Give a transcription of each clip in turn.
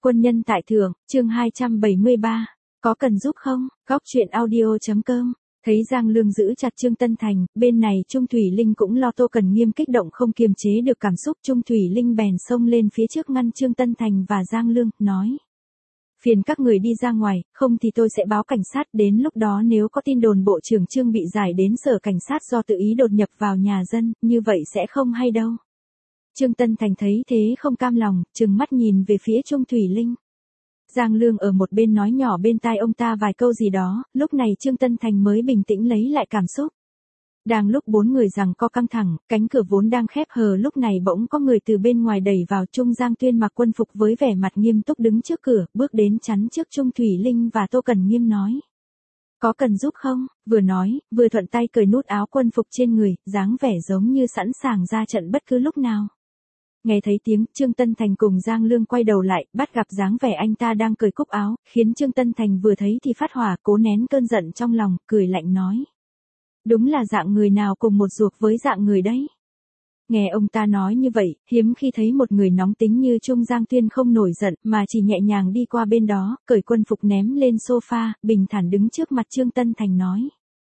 Quân nhân tại thượng, chương 273. Có cần giúp không? Góc truyện audio.com. Thấy Giang Lương giữ chặt Trương Tân Thành, bên này Trung Thủy Linh cũng lo Tô Cần Nghiêm kích động không kiềm chế được cảm xúc. Trung Thủy Linh bèn xông lên phía trước ngăn Trương Tân Thành và Giang Lương, nói. Phiền các người đi ra ngoài, không thì tôi sẽ báo cảnh sát, đến lúc đó nếu có tin đồn Bộ trưởng Trương bị giải đến sở cảnh sát do tự ý đột nhập vào nhà dân, như vậy sẽ không hay đâu. Trương Tân Thành thấy thế không cam lòng, trừng mắt nhìn về phía Trung Thủy Linh. Giang Lương ở một bên nói nhỏ bên tai ông ta vài câu gì đó, lúc này Trương Tân Thành mới bình tĩnh lấy lại cảm xúc. Đang lúc bốn người giằng co căng thẳng, cánh cửa vốn đang khép hờ lúc này bỗng có người từ bên ngoài đẩy vào. Trung Giang Tuyên mặc quân phục với vẻ mặt nghiêm túc đứng trước cửa, bước đến chắn trước Trung Thủy Linh và Tô Cần Nghiêm nói. Có cần giúp không? Vừa nói, vừa thuận tay cởi nút áo quân phục trên người, dáng vẻ giống như sẵn sàng ra trận bất cứ lúc nào. Nghe thấy tiếng, Trương Tân Thành cùng Giang Lương quay đầu lại, bắt gặp dáng vẻ anh ta đang cởi cúc áo, khiến Trương Tân Thành vừa thấy thì phát hỏa, cố nén cơn giận trong lòng, cười lạnh nói. Đúng là dạng người nào cùng một ruột với dạng người đấy. Nghe ông ta nói như vậy, hiếm khi thấy một người nóng tính như Trung Giang Tuyên không nổi giận, mà chỉ nhẹ nhàng đi qua bên đó, cởi quân phục ném lên sofa, bình thản đứng trước mặt Trương Tân Thành nói.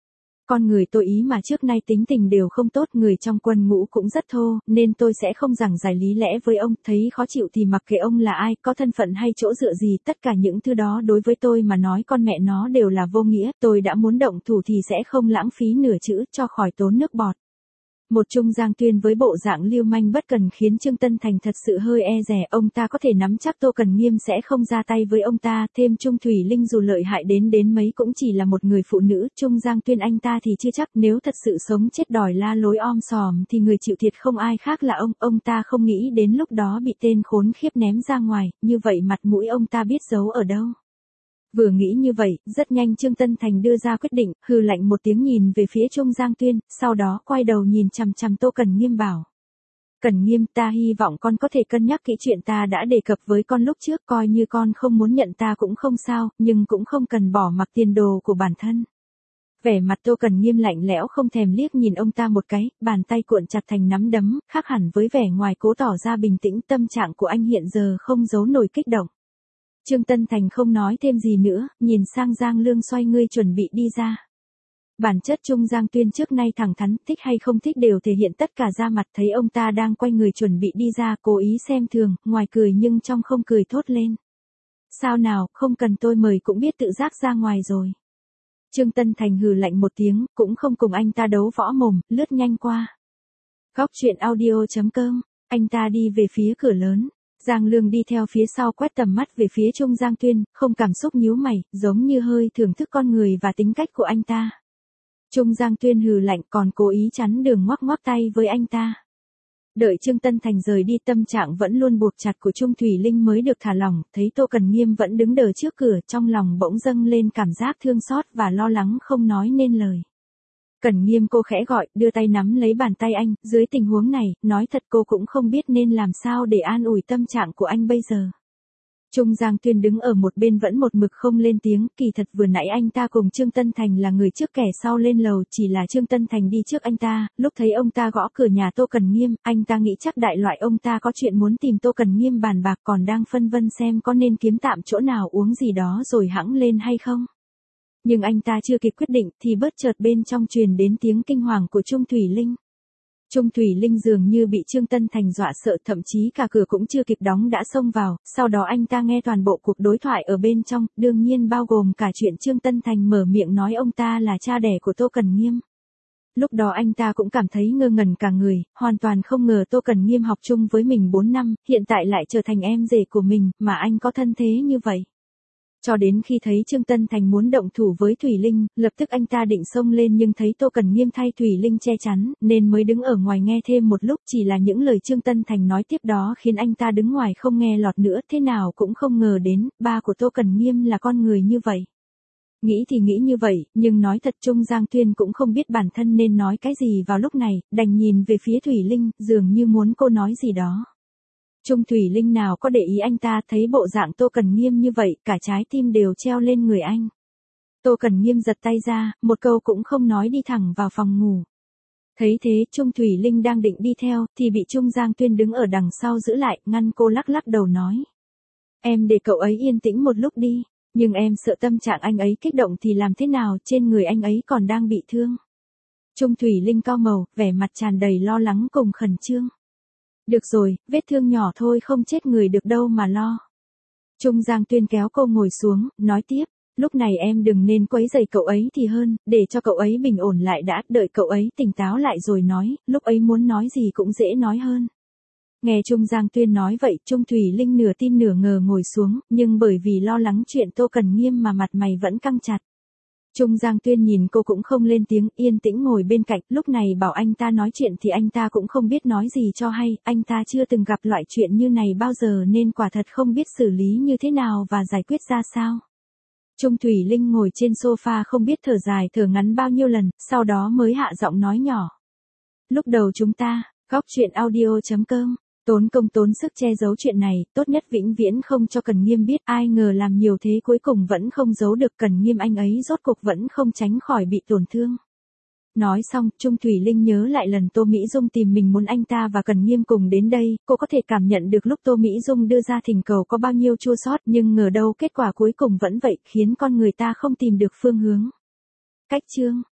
Con người tôi ý mà trước nay tính tình đều không tốt, người trong quân ngũ cũng rất thô, nên tôi sẽ không giảng giải lý lẽ với ông, thấy khó chịu thì mặc kệ ông là ai, có thân phận hay chỗ dựa gì, tất cả những thứ đó đối với tôi mà nói con mẹ nó đều là vô nghĩa, tôi đã muốn động thủ thì sẽ không lãng phí nửa chữ cho khỏi tốn nước bọt. Một Trung Giang Tuyên với bộ dạng lưu manh bất cần khiến Trương Tân Thành thật sự hơi e dè, ông ta có thể nắm chắc Tô Cần Nghiêm sẽ không ra tay với ông ta, thêm Trung Thủy Linh dù lợi hại đến mấy cũng chỉ là một người phụ nữ, Trung Giang Tuyên anh ta thì chưa chắc, nếu thật sự sống chết đòi la lối om sòm thì người chịu thiệt không ai khác là ông ta không nghĩ đến lúc đó bị tên khốn khiếp ném ra ngoài, như vậy mặt mũi ông ta biết giấu ở đâu. Vừa nghĩ như vậy, rất nhanh Trương Tân Thành đưa ra quyết định, hừ lạnh một tiếng nhìn về phía Trung Giang Tuyên, sau đó quay đầu nhìn chằm chằm Tô Cần Nghiêm bảo. Cần Nghiêm, ta hy vọng con có thể cân nhắc kỹ chuyện ta đã đề cập với con lúc trước, coi như con không muốn nhận ta cũng không sao, nhưng cũng không cần bỏ mặc tiền đồ của bản thân. Vẻ mặt Tô Cần Nghiêm lạnh lẽo không thèm liếc nhìn ông ta một cái, bàn tay cuộn chặt thành nắm đấm, khác hẳn với vẻ ngoài cố tỏ ra bình tĩnh, tâm trạng của anh hiện giờ không giấu nổi kích động. Trương Tân Thành không nói thêm gì nữa, nhìn sang Giang Lương xoay người chuẩn bị đi ra. Bản chất Trung Giang Tuyên trước nay thẳng thắn, thích hay không thích đều thể hiện tất cả ra mặt, thấy ông ta đang quay người chuẩn bị đi ra, cố ý xem thường, ngoài cười nhưng trong không cười thốt lên. Sao nào, không cần tôi mời cũng biết tự giác ra ngoài rồi. Trương Tân Thành hừ lạnh một tiếng, cũng không cùng anh ta đấu võ mồm, lướt nhanh qua. Góc truyện audio.com, anh ta đi về phía cửa lớn. Giang Lương đi theo phía sau quét tầm mắt về phía Trung Giang Tuyên, không cảm xúc nhíu mày, giống như hơi thưởng thức con người và tính cách của anh ta. Trung Giang Tuyên hừ lạnh còn cố ý chắn đường ngoắc ngoắc tay với anh ta. Đợi Trương Tân Thành rời đi, tâm trạng vẫn luôn buộc chặt của Trung Thủy Linh mới được thả lỏng, thấy Tô Cần Nghiêm vẫn đứng đờ trước cửa, trong lòng bỗng dâng lên cảm giác thương xót và lo lắng không nói nên lời. Cần Nghiêm, cô khẽ gọi, đưa tay nắm lấy bàn tay anh, dưới tình huống này, nói thật cô cũng không biết nên làm sao để an ủi tâm trạng của anh bây giờ. Trung Giang Tuyên đứng ở một bên vẫn một mực không lên tiếng, kỳ thật vừa nãy anh ta cùng Trương Tân Thành là người trước kẻ sau lên lầu, chỉ là Trương Tân Thành đi trước anh ta, lúc thấy ông ta gõ cửa nhà Tô Cần Nghiêm, anh ta nghĩ chắc đại loại ông ta có chuyện muốn tìm Tô Cần Nghiêm bàn bạc, còn đang phân vân xem có nên kiếm tạm chỗ nào uống gì đó rồi hẵng lên hay không. Nhưng anh ta chưa kịp quyết định thì bất chợt bên trong truyền đến tiếng kinh hoàng của Trung Thủy Linh. Trung Thủy Linh dường như bị Trương Tân Thành dọa sợ, thậm chí cả cửa cũng chưa kịp đóng đã xông vào, sau đó anh ta nghe toàn bộ cuộc đối thoại ở bên trong, đương nhiên bao gồm cả chuyện Trương Tân Thành mở miệng nói ông ta là cha đẻ của Tô Cần Nghiêm. Lúc đó anh ta cũng cảm thấy ngơ ngẩn cả người, hoàn toàn không ngờ Tô Cần Nghiêm học chung với mình 4 năm, hiện tại lại trở thành em rể của mình, mà anh có thân thế như vậy. Cho đến khi thấy Trương Tân Thành muốn động thủ với Thủy Linh, lập tức anh ta định xông lên nhưng thấy Tô Cần Nghiêm thay Thủy Linh che chắn, nên mới đứng ở ngoài nghe thêm một lúc, chỉ là những lời Trương Tân Thành nói tiếp đó khiến anh ta đứng ngoài không nghe lọt nữa, thế nào cũng không ngờ đến, ba của Tô Cần Nghiêm là con người như vậy. Nghĩ thì nghĩ như vậy, nhưng nói thật Trung Giang Tuyên cũng không biết bản thân nên nói cái gì vào lúc này, đành nhìn về phía Thủy Linh, dường như muốn cô nói gì đó. Trung Thủy Linh nào có để ý anh ta, thấy bộ dạng Tô Cần Nghiêm như vậy, cả trái tim đều treo lên người anh. Tô Cần Nghiêm giật tay ra, một câu cũng không nói đi thẳng vào phòng ngủ. Thấy thế Trung Thủy Linh đang định đi theo, thì bị Trung Giang Tuyên đứng ở đằng sau giữ lại, ngăn cô, lắc lắc đầu nói. Em để cậu ấy yên tĩnh một lúc đi, nhưng em sợ tâm trạng anh ấy kích động thì làm thế nào, trên người anh ấy còn đang bị thương. Trung Thủy Linh cau màu, vẻ mặt tràn đầy lo lắng cùng khẩn trương. Được rồi, vết thương nhỏ thôi không chết người được đâu mà lo. Trung Giang Tuyên kéo cô ngồi xuống, nói tiếp, lúc này em đừng nên quấy rầy cậu ấy thì hơn, để cho cậu ấy bình ổn lại đã, đợi cậu ấy tỉnh táo lại rồi nói, lúc ấy muốn nói gì cũng dễ nói hơn. Nghe Trung Giang Tuyên nói vậy, Trung Thủy Linh nửa tin nửa ngờ ngồi xuống, nhưng bởi vì lo lắng chuyện Tô Cần Nghiêm mà mặt mày vẫn căng chặt. Trung Giang Tuyên nhìn cô cũng không lên tiếng, yên tĩnh ngồi bên cạnh, lúc này bảo anh ta nói chuyện thì anh ta cũng không biết nói gì cho hay, anh ta chưa từng gặp loại chuyện như này bao giờ nên quả thật không biết xử lý như thế nào và giải quyết ra sao. Trung Thủy Linh ngồi trên sofa không biết thở dài thở ngắn bao nhiêu lần, sau đó mới hạ giọng nói nhỏ. Lúc đầu chúng ta, góc chuyện audio.com, tốn công tốn sức che giấu chuyện này, tốt nhất vĩnh viễn không cho Cần Nghiêm biết, ai ngờ làm nhiều thế cuối cùng vẫn không giấu được Cần Nghiêm, anh ấy rốt cuộc vẫn không tránh khỏi bị tổn thương. Nói xong, Trung Thủy Linh nhớ lại lần Tô Mỹ Dung tìm mình muốn anh ta và Cần Nghiêm cùng đến đây, cô có thể cảm nhận được lúc Tô Mỹ Dung đưa ra thỉnh cầu có bao nhiêu chua xót, nhưng ngờ đâu kết quả cuối cùng vẫn vậy, khiến con người ta không tìm được phương hướng. Cách chương